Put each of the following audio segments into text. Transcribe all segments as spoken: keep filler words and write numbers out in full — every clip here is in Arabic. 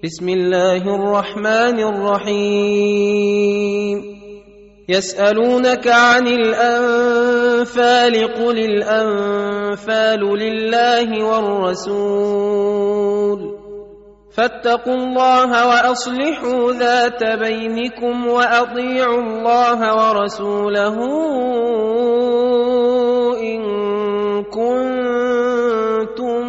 بسم الله الرحمن الرحيم يسألونك عن الأنفال قل الأنفال لله والرسول فاتقوا الله وأصلحوا ذات بينكم وأطيعوا الله ورسوله إن كنتم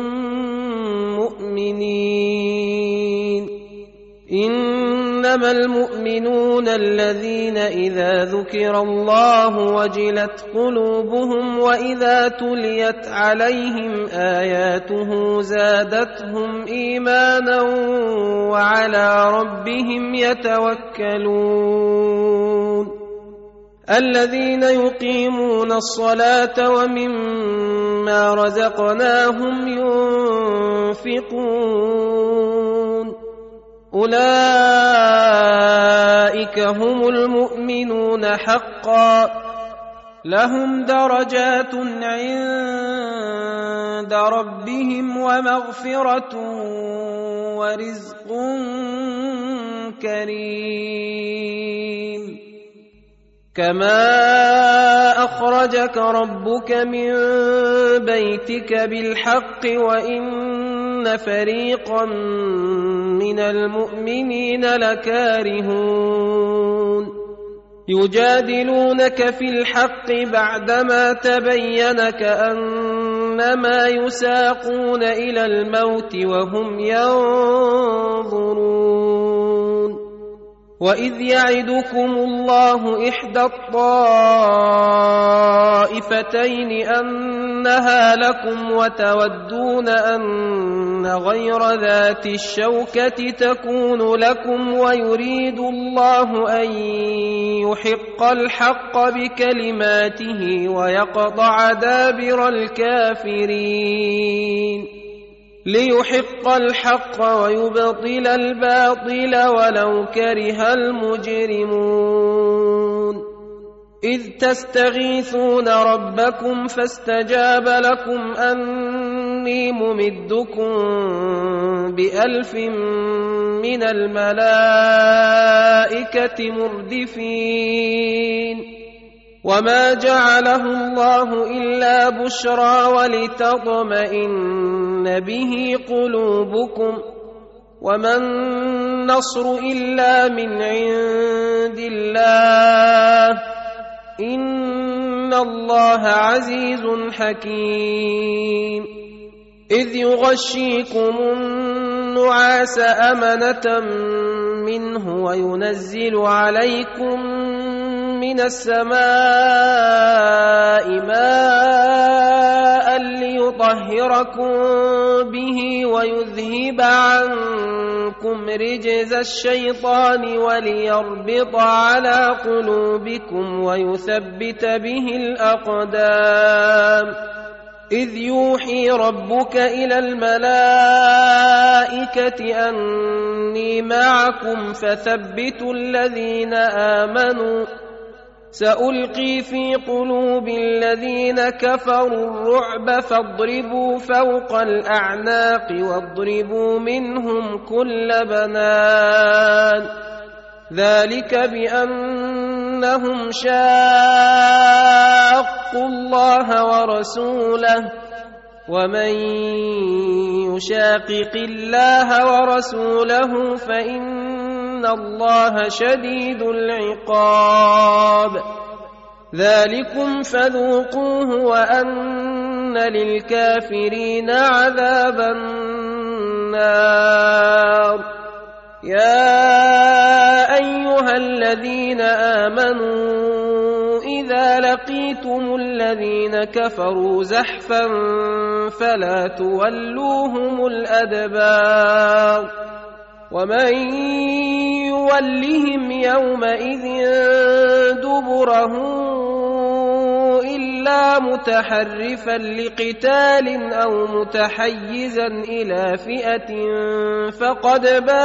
مؤمنين إنما المؤمنون الذين إذا ذكر الله وجلت قلوبهم وإذا تليت عليهم آياته زادتهم إيمانا وعلى ربهم يتوكلون الذين يقيمون الصلاة ومما رزقناهم ينفقون أولئك هم المؤمنون حقا لهم درجات عند ربهم ومغفرة ورزق كريم كما أخرجك ربك من بيتك بالحق وإن فريقا من المؤمنين لكارهون يجادلونك في الحق بعدما تبين كأنما يساقون إلى الموت وهم ينظرون وإذ يعدكم الله إحدى الطائفتين أنها لكم وتودون أن غير ذات الشوكة تكون لكم ويريد الله أن يحق الحق بكلماته ويقطع دابر الكافرين ليحق الحق ويبطل الباطل ولو كره المجرمون إذ تستغيثون ربكم فاستجاب لكم أني ممدكم بألف من الملائكة مردفين وما جعله الله إلا بشرى ولتطمئن به قلوبكم وما النصر إلا من عند الله إن الله عزيز حكيم إذ يغشيكم النعاس أمنة منه وينزل عليكم من السماء ماء ليطهركم به ويذهب عنكم رجز الشيطان وليربط على قلوبكم ويثبت به الأقدام إذ يوحي ربك إلى الملائكة أني معكم فثبتوا الذين آمنوا سألقي في قلوب الذين كفروا الرعب فاضربوا فوق الأعناق واضربوا منهم كل بنان ذلك بأنهم شاقوا الله ورسوله ومن يشاقق الله ورسوله فإن الله شديد العقاب ذلكم فذوقوه وأن للكافرين عذاب النار يا أيها الذين آمنوا إذا لقيتم الذين كفروا زحفا فلا تولوهم الأدبار ومن يولهم يومئذ دبره إلا متحرفا لقتال أو متحيزا إلى فئة فقد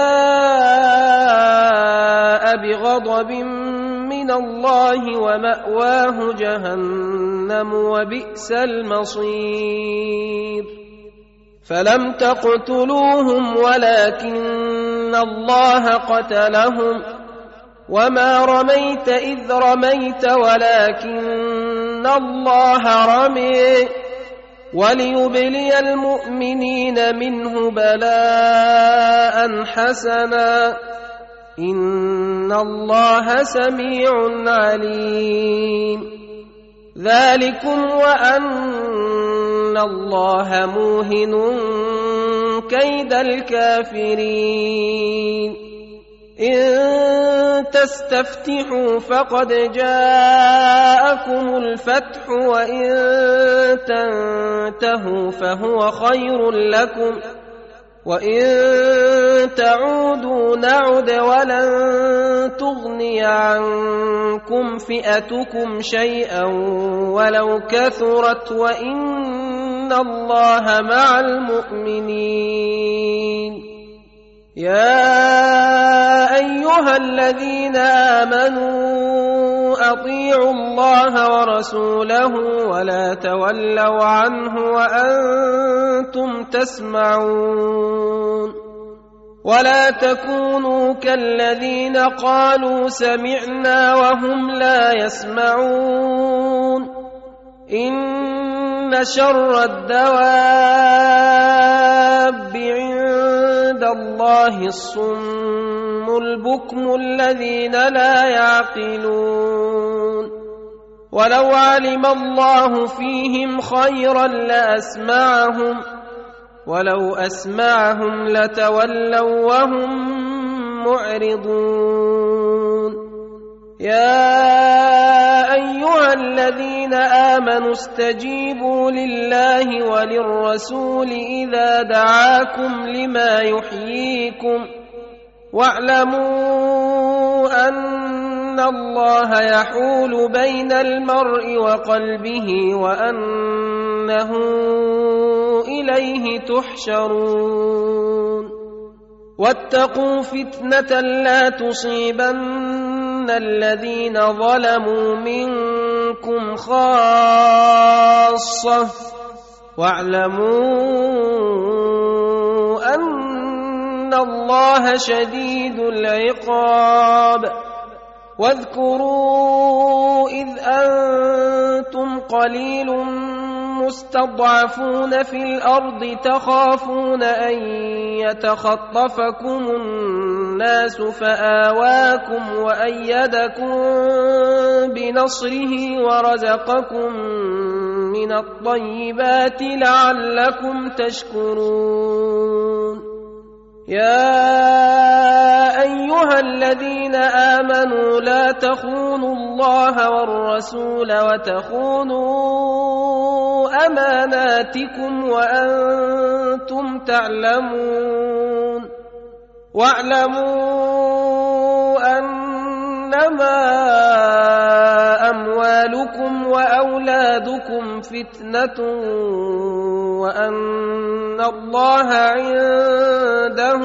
باء بغضب من الله ومأواه جهنم وبئس المصير فلم تقتلوهم ولكن إن الله قتلهم وما رميت إذ رميت ولكن الله رمي وليبلي المؤمنين منه بلاء حسنا إن الله سميع عليم ذلكم وأن الله موهن كيد الكافرين إن تستفتحوا فقد جاءكم الفتح وإن تنتهوا فهو خير لكم وإن تعودوا نعد ولن تغني عنكم فئتكم شيئا ولو كثرت وإن الله مع المؤمنين يا أيها الذين آمنوا أطيعوا الله ورسوله ولا تولوا عنه وأنتم تسمعون ولا تكونوا كالذين قالوا سمعنا وهم لا يسمعون إن شر الدواب عند الله الصم البكم الذين لا يعقلون ولو علم الله فيهم خيرا لأسمعهم ولو أسمعهم لتولوا وهم معرضون يا أيها الذين آمنوا استجيبوا لله وللرسول إذا دعاكم لما يحييكم واعلموا أن الله يحول بين المرء وقلبه وأنه إليه تحشرون واتقوا فتنة لا تصيبن الذين ظلموا منكم خاصة واعلموا أن الله شديد العقاب واذكروا إذ أنتم قليل مستضعفون في الأرض تخافون أن يتخطفكم الناس فآواكم وأيدكم بنصره ورزقكم من الطيبات لعلكم تشكرون يا أيها الذين آمنوا لا تخونوا الله والرسول وتخونوا أماناتكم وأنتم تعلمون واعلموا أنما أموالكم وأولادكم فتنة وأن الله عنده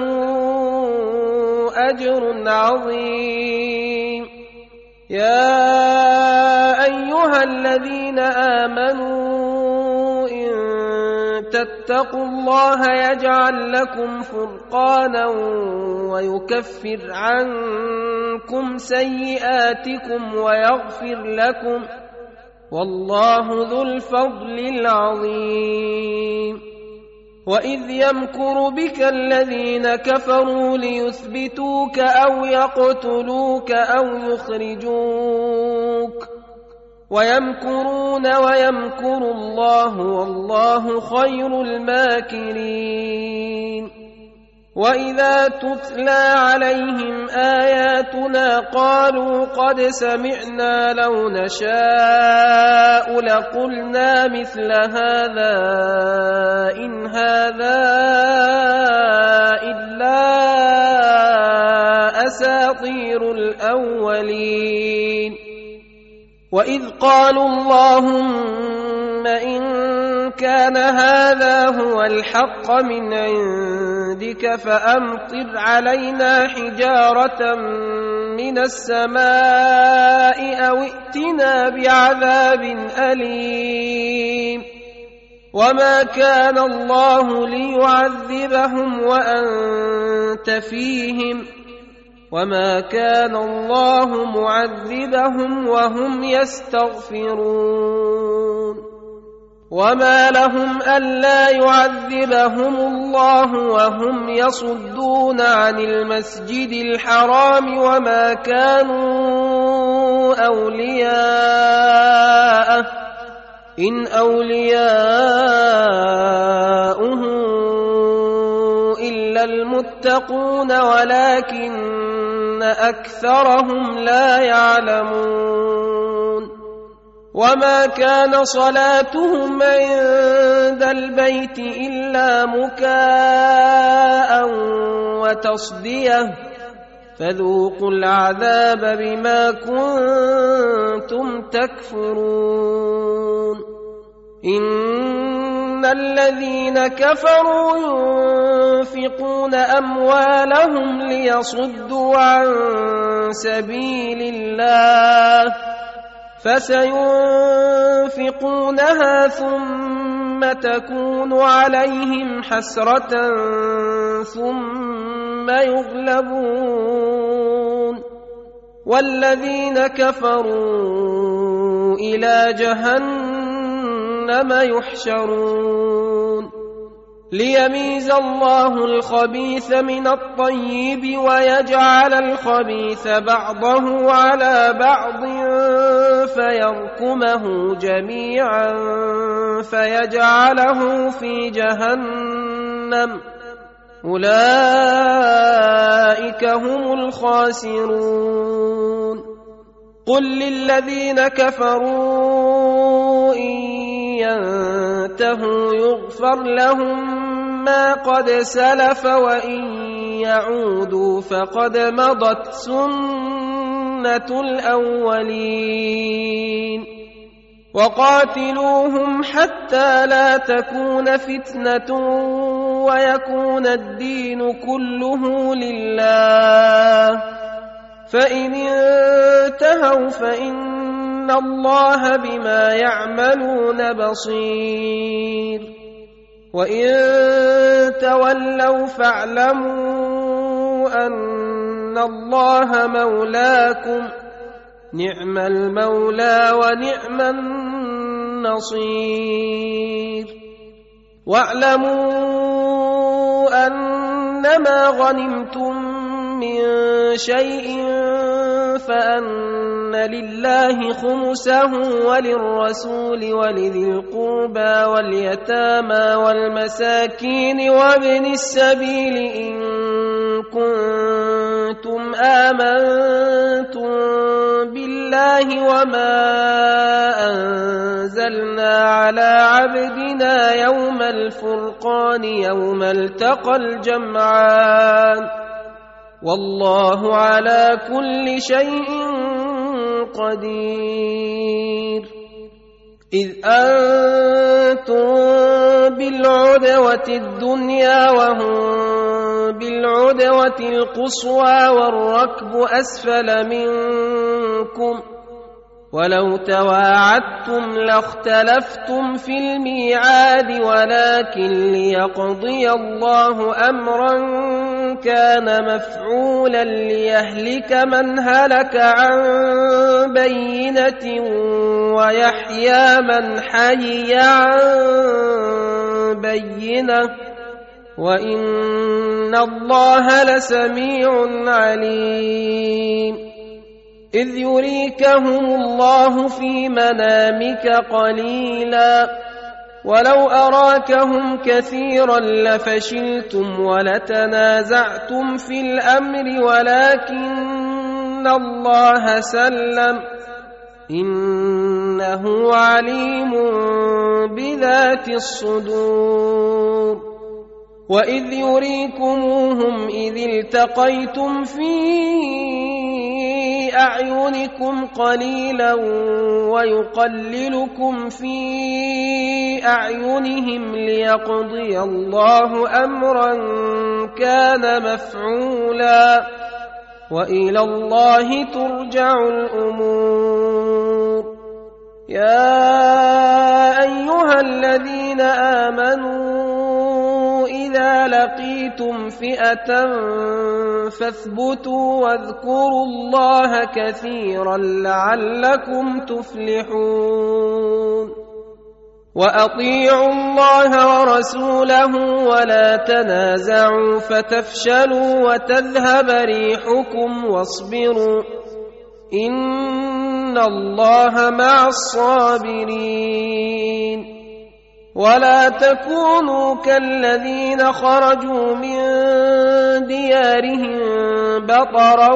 أجر عظيم يا أيها الذين آمنوا إن تتقوا الله يجعل لكم فرقانا ويكفر عنكم سيئاتكم ويغفر لكم والله ذو الفضل العظيم وإذ يمكر بك الذين كفروا ليثبتوك أو يقتلوك أو يخرجوك ويمكرون ويمكر الله والله خير الماكرين وإذا تتلى عليهم آياتنا قالوا قد سمعنا لو نشاء لقلنا مثل هذا إن هذا إلا أساطير الأولين وإذ قالوا اللهم إن كان هذا هو الحق من عندك فأمطر علينا حجارة من السماء أو ائتنا بعذاب أليم وما كان الله ليعذبهم وأنت فيهم وما كان الله معذبهم وهم يستغفرون وما لهم ألا يعذبهم الله وهم يصدون عن المسجد الحرام وما كانوا أولياءه إن أولياؤه إلا المتقون ولكن أكثرهم لا يعلمون وما كان صلاتهم عند البيت إلا مكاء وتصدية فذوقوا العذاب بما كنتم تكفرون إن الذين كفروا ينفقون أموالهم ليصدوا عن سبيل الله فسينفقونها ثم تكون عليهم حسرة ثم يغلبون والذين كفروا إلى جهنم يحشرون ليميز الله الخبيث من الطيب ويجعل الخبيث بعضه على بعض فيركمه جميعا فيجعله في جهنم أولئك هم الخاسرون قل للذين كفروا إن ينتهوا يغفر لهم ما قد سلف وإن يعودوا فقد مضت سنة الأولين وقاتلوهم حتى لا تكون فتنة ويكون الدين كله لله فإن انتهوا فإن الله بما يعملون بصير وإن تولوا فاعلموا أن الله مولاكم نعم المولى ونعم النصير واعلموا أنما غنمتم من شيء فأن لله خمسه وللرسول ولذي القربى واليتامى والمساكين وابن السبيل إن كنتم آمنتم بالله وما أنزلنا على عبدنا يوم الفرقان يوم التقى الجمعان والله على كل شيء قدير إذ أنتم بالعدوة الدنيا وهم بالعدوة القصوى والركب أسفل منكم ولو تواعدتم لاختلفتم في الميعاد ولكن ليقضي الله أمرا كان مفعولا ليهلك من هلك عن بينة ويحيى من حي عن بينة وإن الله لسميع عليم إذ يريكهم الله في منامك قليلا ولو أراكهم كثيرا لفشلتم ولتنازعتم في الأمر ولكن الله سلم إنه عليم بذات الصدور وإذ يريكموهم إذ التقيتم في أعينكم قليلا ويقللكم في أعينهم ليقضي الله أمرا كان مفعولا وإلى الله ترجع الأمور يا أيها الذين آمنوا إذا لقيتم فئة فاثبتوا واذكروا الله كثيرا لعلكم تفلحون وأطيعوا الله ورسوله ولا تنازعوا فتفشلوا وتذهب ريحكم واصبروا إن الله مع الصابرين ولا تكونوا كالذين خرجوا من ديارهم بطرا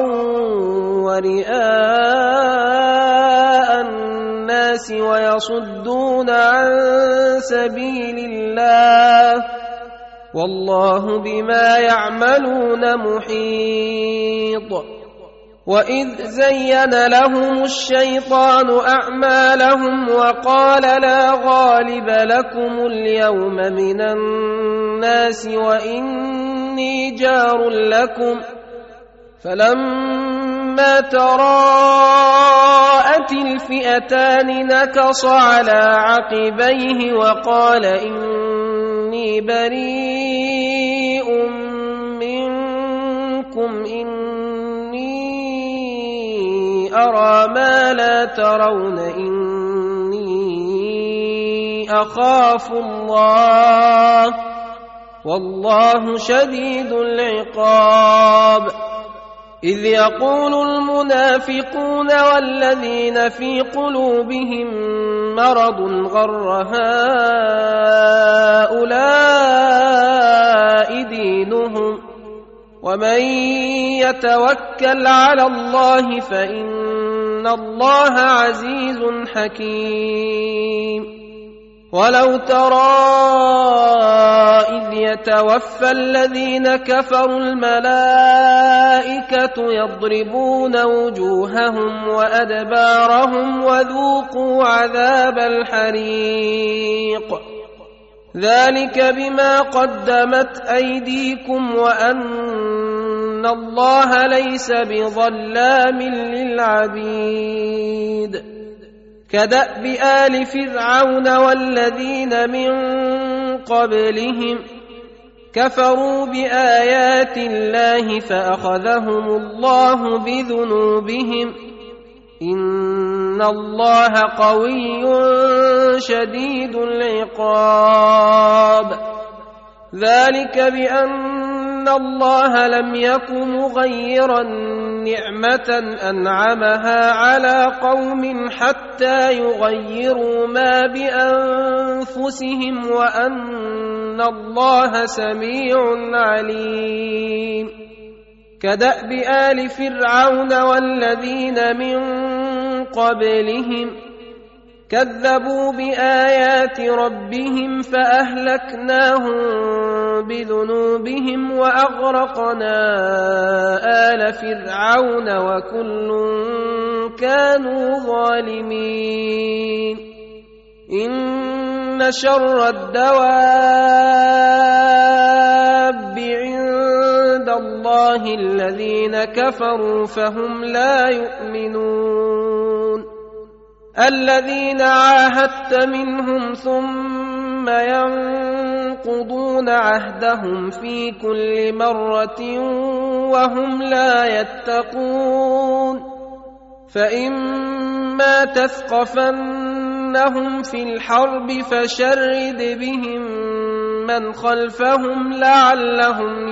ورئاء الناس ويصدون عن سبيل الله والله بما يعملون محيط وإذ زين لهم الشيطان أعمالهم وقال لا غالب لكم اليوم من الناس وإني جار لكم فلما تراءت الفئتان نكص على عقبيه وقال إني بريء منكم إني أرى ما لا ترون إني أخاف الله والله شديد العقاب إذ يقول المنافقون والذين في قلوبهم مرض غر هؤلاء دينهم ومن يتوكل على الله فإن الله عزيز حكيم ولو ترى إذ يتوفى الذين كفروا الملائكة يضربون وجوههم وأدبارهم وذوقوا عذاب الحريق ذلك بما قدمت أيديكم وأن الله ليس بظلام للعبيد كدأب آل فرعون والذين من قبلهم كفروا بآيات الله فأخذهم الله بذنوبهم إن الله قوي شديد العقاب ذلك بأن الله لم يك مغيرا نعمة أنعمها على قوم حتى يغيروا ما بأنفسهم وأن الله سميع عليم كدأب آل فرعون والذين من قبلهم كذبوا بآيات ربهم فأهلكناهم بذنوبهم وأغرقنا آل فرعون وكل كانوا ظالمين إن شر الدواب عند الله الذين كفروا فهم لا يؤمنون الذين عاهدت منهم ثم ينقضون عهدهم في كل مرة وهم لا يتقون فإما تثقفنهم في الحرب فشرد بهم من خلفهم لعلهم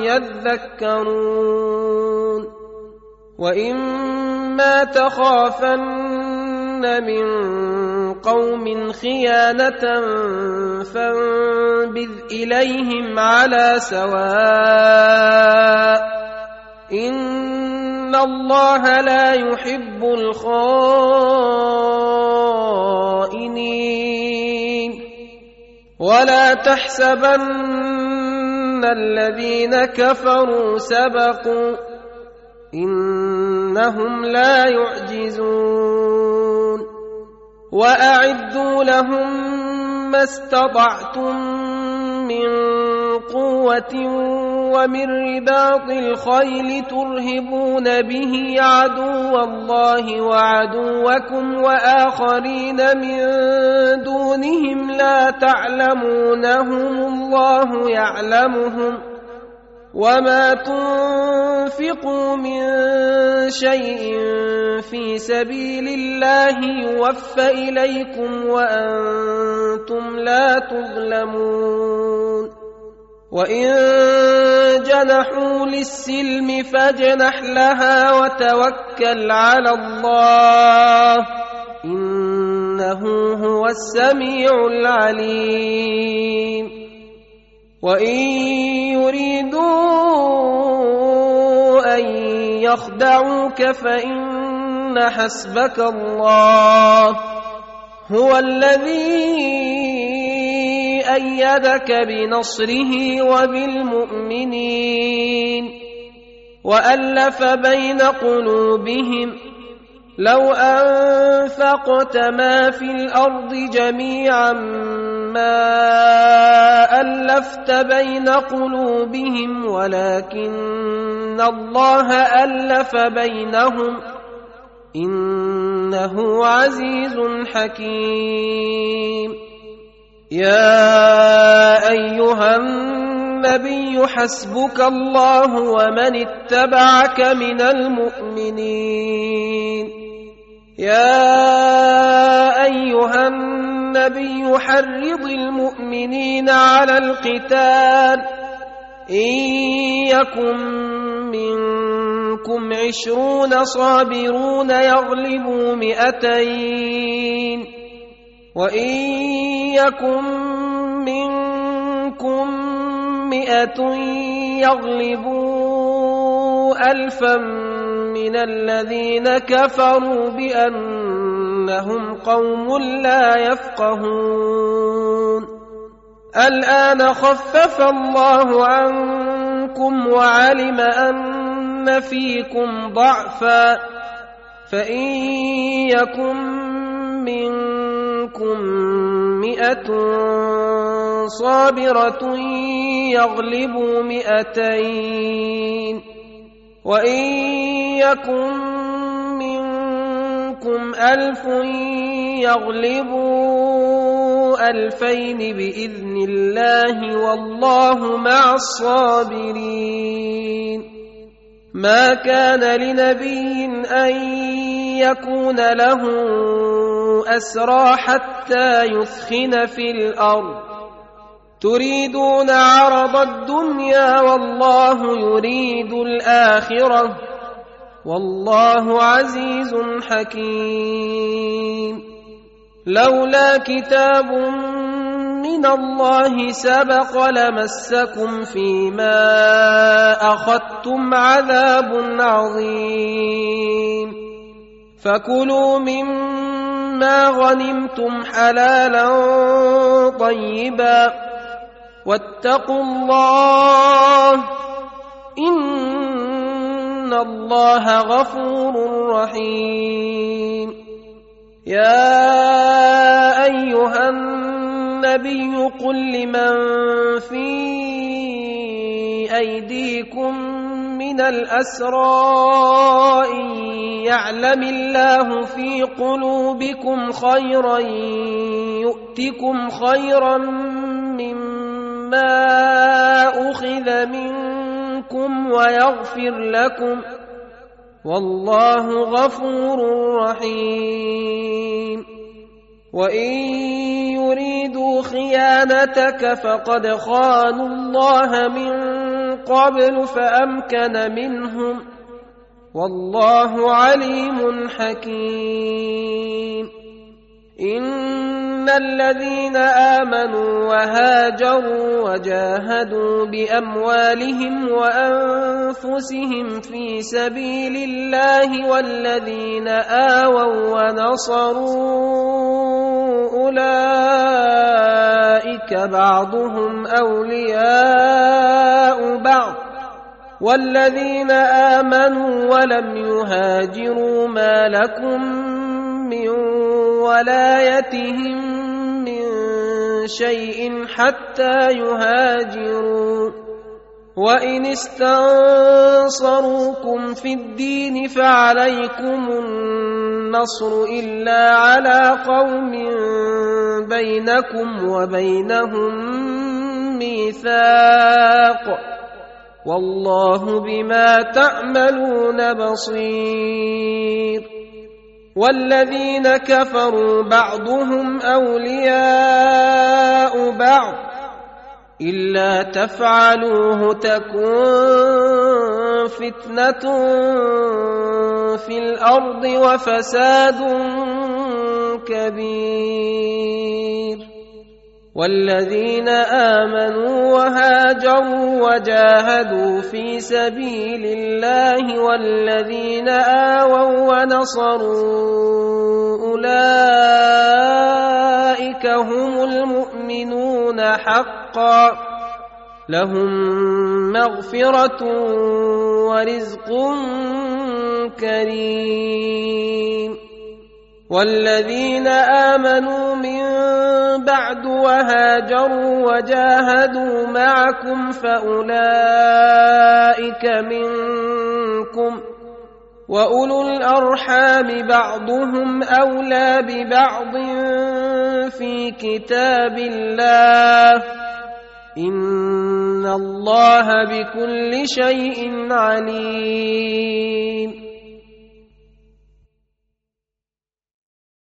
يذكرون وإما تخافن من قوم خيانة فانبذ إليهم على سواء إن الله لا يحب الخائنين ولا تحسبن الذين كفروا سبقوا إنهم لا يعجزون وأعدوا لهم ما استطعتم من قوة ومن رباط الخيل ترهبون به عدو الله وعدوكم وآخرين من دونهم لا تعلمونهم الله يعلمهم وما تنفقوا من شيء في سبيل الله يوفى إليكم وأنتم لا تظلمون وإن جنحوا للسلم فاجنح لها وتوكل على الله إنه هو السميع العليم وإن يريدوا أن يخدعوك فإن حسبك الله هو الذي أيدك بنصره وبالمؤمنين وألف بين قلوبهم لو أنفقت ما في الأرض جميعا ما ألفت بين قلوبهم ولكن الله ألف بينهم إنه عزيز حكيم يا أيها النبي حسبك الله ومن اتبعك من المؤمنين يا أيها النبي حرض المؤمنين على القتال إن يكن منكم عشرون صابرون يغلبوا مئتين وإن يكن منكم مئة يغلبوا ألفا من الذين كفروا بأنهم قوم لا يفقهون الآن خفف الله عنكم وعلم أن فيكم ضعفا فإن يكن منكم مئة صابرة يغلبوا مئتين وإن يكن منكم ألف يغلبوا ألفين بإذن الله والله مع الصابرين ما كان لنبي أن يكون له أسرى حتى يثخن في الأرض تريدون عرض الدنيا والله يريد الآخرة والله عزيز حكيم لولا كتاب من الله سبق لمسكم فيما أخذتم عذاب عظيم فكلوا مما غنمتم حلالا طيبا واتقوا الله إن الله غفور رحيم يا أيها النبي قل لمن في أيديكم من الأسرى إن يعلم الله في قلوبكم خيرا يؤتكم خيرا مما أخذ منكم ويغفر لكم والله غفور رحيم وإن يريدوا خيانتك فقد خانوا الله من قبل فأمكن منهم والله عليم حكيم إن الذين آمنوا وهاجروا وجاهدوا بأموالهم وأنفسهم في سبيل الله والذين آووا ونصروا أولئك بعضهم أولياء بعض والذين آمنوا ولم يهاجروا ما لكم من ولايتهم من شيء حتى يهاجروا وإن استنصروكم في الدين فعليكم النصر إلا على قوم بينكم وبينهم ميثاق والله بما تعملون بصير. والذين كفروا بعضهم أولياء بعض إلا تفعلوه تكن فتنة في الأرض وفساد كبير. والذين آمنوا وهاجروا وجاهدوا في سبيل الله والذين آووا ونصروا أولئك هم المؤمنون حقا لهم مغفرة ورزق كريم. والذين آمنوا من بعد وهاجروا وجاهدوا معكم فأولئك منكم وأولو الأرحام بعضهم أولى ببعض في كتاب الله إن الله بكل شيء عليم.